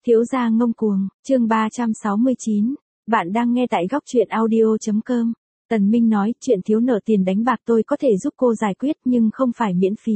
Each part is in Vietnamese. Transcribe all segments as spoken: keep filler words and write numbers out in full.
Thiếu gia ngông cuồng, chương ba trăm sáu mươi chín. Bạn đang nghe tại góc truyện audio chấm com. Tần Minh nói, chuyện thiếu nợ tiền đánh bạc tôi có thể giúp cô giải quyết nhưng không phải miễn phí.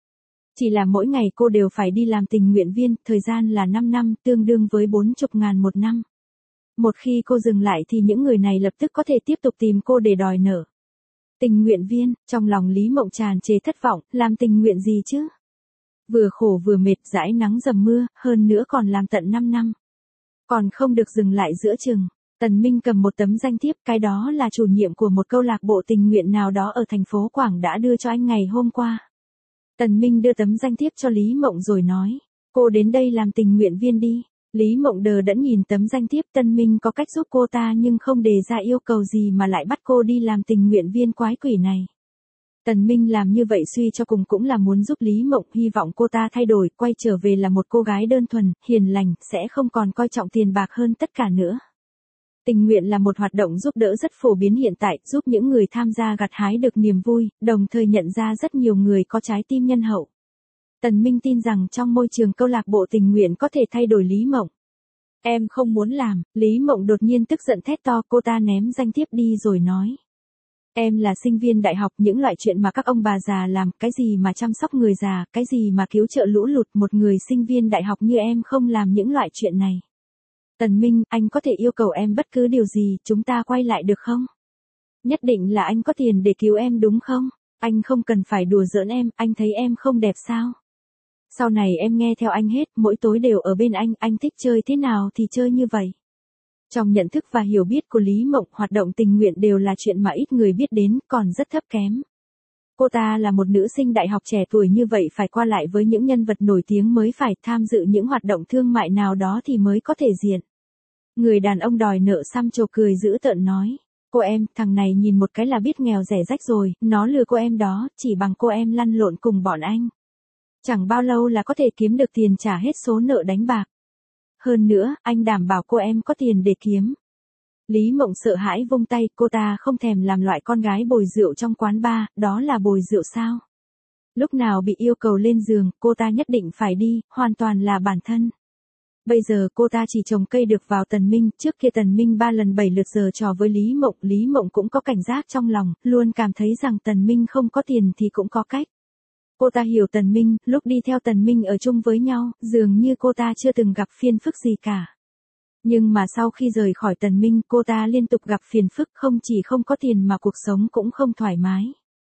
Chỉ là mỗi ngày cô đều phải đi làm tình nguyện viên, thời gian là năm năm, tương đương với bốn mươi ngàn một năm. Một khi cô dừng lại thì những người này lập tức có thể tiếp tục tìm cô để đòi nợ. Tình nguyện viên, trong lòng Lý Mộng tràn trề thất vọng, làm tình nguyện gì chứ? Vừa khổ vừa mệt, dãi nắng dầm mưa, hơn nữa còn làm tận năm năm. Còn không được dừng lại giữa chừng. Tần Minh cầm một tấm danh thiếp, cái đó là chủ nhiệm của một câu lạc bộ tình nguyện nào đó ở thành phố Quảng đã đưa cho anh ngày hôm qua. Tần Minh đưa tấm danh thiếp cho Lý Mộng rồi nói, cô đến đây làm tình nguyện viên đi. Lý Mộng đờ đẫn nhìn tấm danh thiếp. Tần Minh có cách giúp cô ta nhưng không đề ra yêu cầu gì mà lại bắt cô đi làm tình nguyện viên quái quỷ này. Tần Minh làm như vậy suy cho cùng cũng là muốn giúp Lý Mộng, hy vọng cô ta thay đổi, quay trở về là một cô gái đơn thuần, hiền lành, sẽ không còn coi trọng tiền bạc hơn tất cả nữa. Tình nguyện là một hoạt động giúp đỡ rất phổ biến hiện tại, giúp những người tham gia gặt hái được niềm vui, đồng thời nhận ra rất nhiều người có trái tim nhân hậu. Tần Minh tin rằng trong môi trường câu lạc bộ tình nguyện có thể thay đổi Lý Mộng. Em không muốn làm. Lý Mộng đột nhiên tức giận thét to, cô ta ném danh thiếp đi rồi nói. Em là sinh viên đại học, những loại chuyện mà các ông bà già làm, cái gì mà chăm sóc người già, cái gì mà cứu trợ lũ lụt, một người sinh viên đại học như em không làm những loại chuyện này. Tần Minh, anh có thể yêu cầu em bất cứ điều gì, chúng ta quay lại được không? Nhất định là anh có tiền để cứu em đúng không? Anh không cần phải đùa giỡn em, anh thấy em không đẹp sao? Sau này em nghe theo anh hết, mỗi tối đều ở bên anh, anh thích chơi thế nào thì chơi như vậy. Trong nhận thức và hiểu biết của Lý Mộng, hoạt động tình nguyện đều là chuyện mà ít người biết đến, còn rất thấp kém. Cô ta là một nữ sinh đại học trẻ tuổi như vậy, phải qua lại với những nhân vật nổi tiếng mới phải, tham dự những hoạt động thương mại nào đó thì mới có thể diện. Người đàn ông đòi nợ xăm trổ cười dữ tợn nói, cô em, thằng này nhìn một cái là biết nghèo rẻ rách rồi, nó lừa cô em đó, chỉ bằng cô em lăn lộn cùng bọn anh. Chẳng bao lâu là có thể kiếm được tiền trả hết số nợ đánh bạc. Hơn nữa, anh đảm bảo cô em có tiền để kiếm. Lý Mộng sợ hãi vung tay, cô ta không thèm làm loại con gái bồi rượu trong quán bar, đó là bồi rượu sao? Lúc nào bị yêu cầu lên giường, cô ta nhất định phải đi, hoàn toàn là bản thân. Bây giờ cô ta chỉ trồng cây được vào Tần Minh, trước kia Tần Minh ba lần bảy lượt giở trò với Lý Mộng, Lý Mộng cũng có cảnh giác trong lòng, luôn cảm thấy rằng Tần Minh không có tiền thì cũng có cách. Cô ta hiểu Tần Minh, lúc đi theo Tần Minh ở chung với nhau, dường như cô ta chưa từng gặp phiền phức gì cả. Nhưng mà sau khi rời khỏi Tần Minh, cô ta liên tục gặp phiền phức, không chỉ không có tiền mà cuộc sống cũng không thoải mái.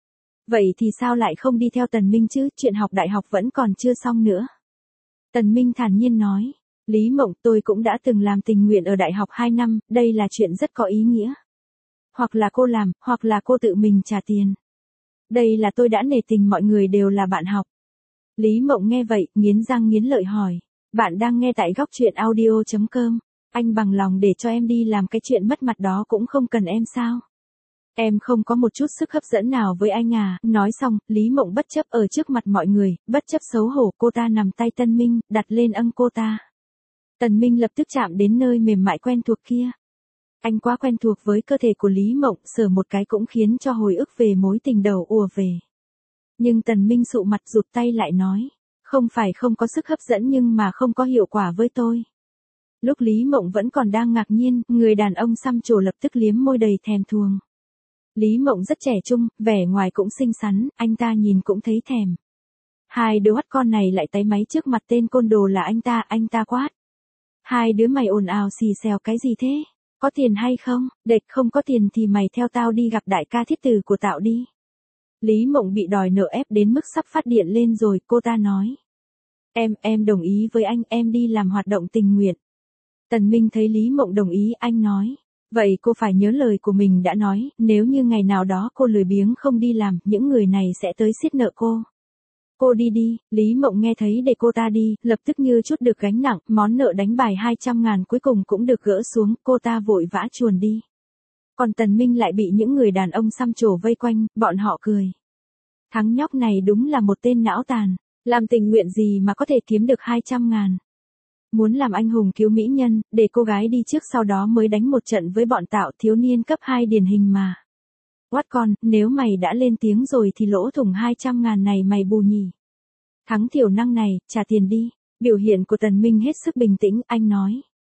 Vậy thì sao lại không đi theo Tần Minh chứ, chuyện học đại học vẫn còn chưa xong nữa. Tần Minh thản nhiên nói, Lý Mộng, tôi cũng đã từng làm tình nguyện ở đại học hai năm, đây là chuyện rất có ý nghĩa. Hoặc là cô làm, hoặc là cô tự mình trả tiền. Đây là tôi đã nể tình, mọi người đều là bạn học. Lý Mộng nghe vậy, nghiến răng nghiến lợi hỏi, bạn đang nghe tại góc truyện audio chấm com, anh bằng lòng để cho em đi làm cái chuyện mất mặt đó cũng không cần em sao? Em không có một chút sức hấp dẫn nào với anh à? Nói xong, Lý Mộng bất chấp ở trước mặt mọi người, bất chấp xấu hổ, cô ta nằm tay Tân Minh, đặt lên âng cô ta. Tần Minh lập tức chạm đến nơi mềm mại quen thuộc kia. Anh quá quen thuộc với cơ thể của Lý Mộng, sờ một cái cũng khiến cho hồi ức về mối tình đầu ùa về. Nhưng Tần Minh sụ mặt rụt tay lại nói, không phải không có sức hấp dẫn nhưng mà không có hiệu quả với tôi. Lúc Lý Mộng vẫn còn đang ngạc nhiên, người đàn ông xăm trổ lập tức liếm môi đầy thèm thuồng. Lý Mộng rất trẻ trung, vẻ ngoài cũng xinh xắn, anh ta nhìn cũng thấy thèm. Hai đứa hot con này lại táy máy trước mặt tên côn đồ là anh ta, anh ta quát. Hai đứa mày ồn ào xì xèo cái gì thế? Có tiền hay không? Đệt, không có tiền thì mày theo tao đi gặp đại ca thiết tử của tao đi. Lý Mộng bị đòi nợ ép đến mức sắp phát điện lên rồi, cô ta nói. Em, em đồng ý với anh, em đi làm hoạt động tình nguyện. Tần Minh thấy Lý Mộng đồng ý, anh nói. Vậy cô phải nhớ lời của mình đã nói, nếu như ngày nào đó cô lười biếng không đi làm, những người này sẽ tới xiết nợ cô. Cô đi đi. Lý Mộng nghe thấy để cô ta đi, lập tức như chút được gánh nặng, món nợ đánh bài hai trăm ngàn cuối cùng cũng được gỡ xuống, cô ta vội vã chuồn đi. Còn Tần Minh lại bị những người đàn ông xăm trổ vây quanh, bọn họ cười. Thằng nhóc này đúng là một tên não tàn, làm tình nguyện gì mà có thể kiếm được hai trăm ngàn. Muốn làm anh hùng cứu mỹ nhân, để cô gái đi trước sau đó mới đánh một trận với bọn tạo thiếu niên cấp hai điển hình mà. Quát con, nếu mày đã lên tiếng rồi thì lỗ thủng hai trăm ngàn này mày bù nhỉ. Thắng thiểu năng này, trả tiền đi. Biểu hiện của Tần Minh hết sức bình tĩnh, anh nói.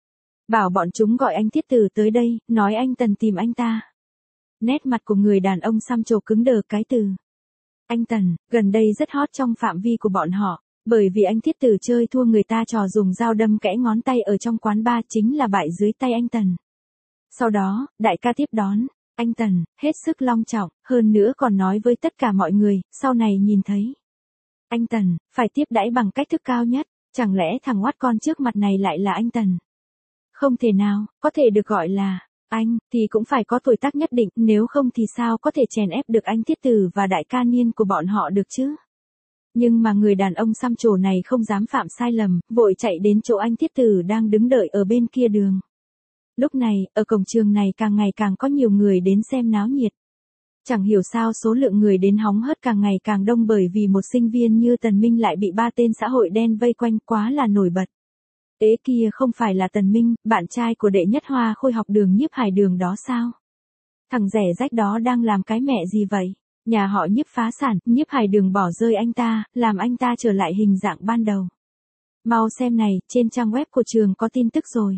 Bảo bọn chúng gọi anh Thiết Tử tới đây, nói anh Tần tìm anh ta. Nét mặt của người đàn ông xăm trổ cứng đờ cái từ. Anh Tần, gần đây rất hot trong phạm vi của bọn họ, bởi vì anh Thiết Tử chơi thua người ta trò dùng dao đâm kẽ ngón tay ở trong quán bar chính là bại dưới tay anh Tần. Sau đó, đại ca tiếp đón, anh Tần, hết sức long trọng, hơn nữa còn nói với tất cả mọi người, sau này nhìn thấy. Anh Tần, phải tiếp đãi bằng cách thức cao nhất, chẳng lẽ thằng oát con trước mặt này lại là anh Tần? Không thể nào, có thể được gọi là anh, thì cũng phải có tuổi tác nhất định, nếu không thì sao có thể chèn ép được anh Thiết Tử và đại ca Niên của bọn họ được chứ? Nhưng mà người đàn ông xăm trổ này không dám phạm sai lầm, vội chạy đến chỗ anh Thiết Tử đang đứng đợi ở bên kia đường. Lúc này, ở cổng trường này càng ngày càng có nhiều người đến xem náo nhiệt. Chẳng hiểu sao số lượng người đến hóng hớt càng ngày càng đông bởi vì một sinh viên như Tần Minh lại bị ba tên xã hội đen vây quanh, quá là nổi bật. Ế kia không phải là Tần Minh, bạn trai của đệ nhất hoa khôi học đường Nhiếp Hải Đường đó sao? Thằng rẻ rách đó đang làm cái mẹ gì vậy? Nhà họ Nhiếp phá sản, Nhiếp Hải Đường bỏ rơi anh ta, làm anh ta trở lại hình dạng ban đầu. Mau xem này, trên trang web của trường có tin tức rồi.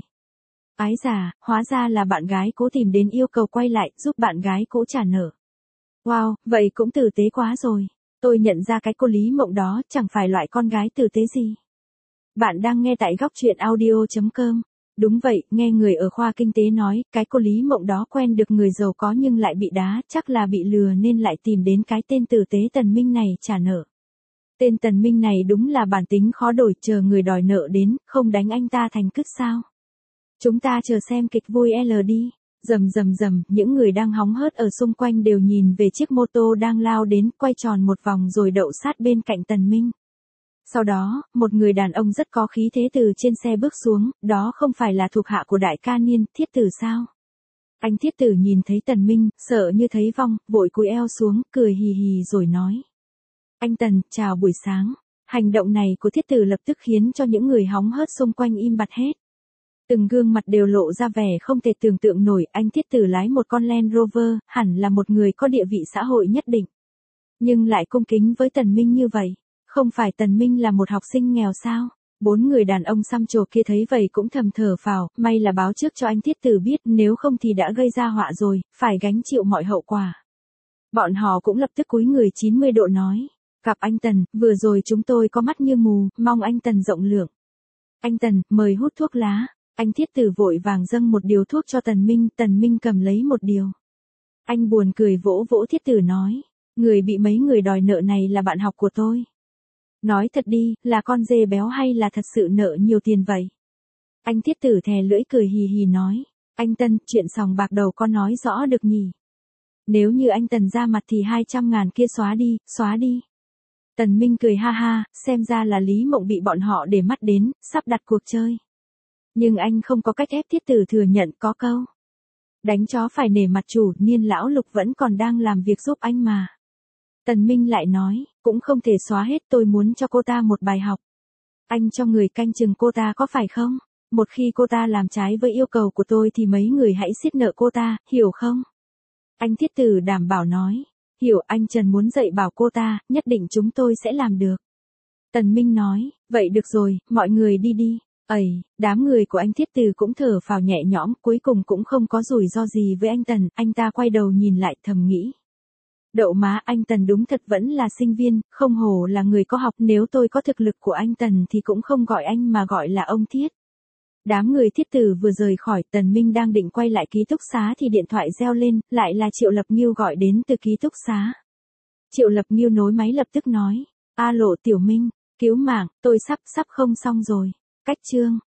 Ái già, hóa ra là bạn gái cũ tìm đến yêu cầu quay lại, giúp bạn gái cũ trả nợ. Wow, vậy cũng tử tế quá rồi. Tôi nhận ra cái cô Lý Mộng đó chẳng phải loại con gái tử tế gì. Bạn đang nghe tại góc truyện audio chấm com. Đúng vậy, nghe người ở khoa kinh tế nói, cái cô Lý Mộng đó quen được người giàu có nhưng lại bị đá, chắc là bị lừa nên lại tìm đến cái tên tử tế Tần Minh này trả nợ. Tên Tần Minh này đúng là bản tính khó đổi, chờ người đòi nợ đến, không đánh anh ta thành cứt sao. Chúng ta chờ xem kịch vui L đi. Rầm rầm rầm, những người đang hóng hớt ở xung quanh đều nhìn về chiếc mô tô đang lao đến, quay tròn một vòng rồi đậu sát bên cạnh Tần Minh. Sau đó, một người đàn ông rất có khí thế từ trên xe bước xuống, đó không phải là thuộc hạ của đại ca Niên, Thiết Tử sao? Anh Thiết Tử nhìn thấy Tần Minh, sợ như thấy vong, vội cúi eo xuống, cười hì hì rồi nói. Anh Tần, chào buổi sáng. Hành động này của Thiết Tử lập tức khiến cho những người hóng hớt xung quanh im bặt hết. Từng gương mặt đều lộ ra vẻ không thể tưởng tượng nổi, anh Thiết Tử lái một con Land Rover, hẳn là một người có địa vị xã hội nhất định. Nhưng lại cung kính với Tần Minh như vậy. Không phải Tần Minh là một học sinh nghèo sao? Bốn người đàn ông xăm trổ kia thấy vậy cũng thầm thở phào, may là báo trước cho anh Thiết Tử biết, nếu không thì đã gây ra họa rồi, phải gánh chịu mọi hậu quả. Bọn họ cũng lập tức cúi người chín mươi độ nói. Gặp anh Tần, vừa rồi chúng tôi có mắt như mù, mong anh Tần rộng lượng. Anh Tần, mời hút thuốc lá. Anh Thiết Tử vội vàng dâng một điều thuốc cho Tần Minh, Tần Minh cầm lấy một điều. Anh buồn cười vỗ vỗ Thiết Tử nói, người bị mấy người đòi nợ này là bạn học của tôi. Nói thật đi, là con dê béo hay là thật sự nợ nhiều tiền vậy? Anh Thiết Tử thè lưỡi cười hì hì nói, anh Tân, chuyện sòng bạc đầu con nói rõ được nhỉ? Nếu như anh Tần ra mặt thì hai trăm ngàn kia xóa đi, xóa đi. Tần Minh cười ha ha, xem ra là Lý Mộng bị bọn họ để mắt đến, sắp đặt cuộc chơi. Nhưng anh không có cách ép Thiết Tử thừa nhận, có câu. Đánh chó phải nể mặt chủ, Niên lão Lục vẫn còn đang làm việc giúp anh mà. Tần Minh lại nói, cũng không thể xóa hết, tôi muốn cho cô ta một bài học. Anh cho người canh chừng cô ta có phải không? Một khi cô ta làm trái với yêu cầu của tôi thì mấy người hãy siết nợ cô ta, hiểu không? Anh Thiết Tử đảm bảo nói, hiểu, anh Trần muốn dạy bảo cô ta, nhất định chúng tôi sẽ làm được. Tần Minh nói, vậy được rồi, mọi người đi đi. Ây, đám người của anh Thiết Tử cũng thở phào nhẹ nhõm, cuối cùng cũng không có rủi ro gì với anh Tần, anh ta quay đầu nhìn lại thầm nghĩ. Đậu má, anh Tần đúng thật vẫn là sinh viên, không hổ là người có học, nếu tôi có thực lực của anh Tần thì cũng không gọi anh mà gọi là ông Thiết. Đám người Thiết Tử vừa rời khỏi, Tần Minh đang định quay lại ký túc xá thì điện thoại reo lên, lại là Triệu Lập Nghiêu gọi đến từ ký túc xá. Triệu Lập Nghiêu nối máy lập tức nói, alo Tiểu Minh, cứu mạng, tôi sắp sắp không xong rồi. Cách chương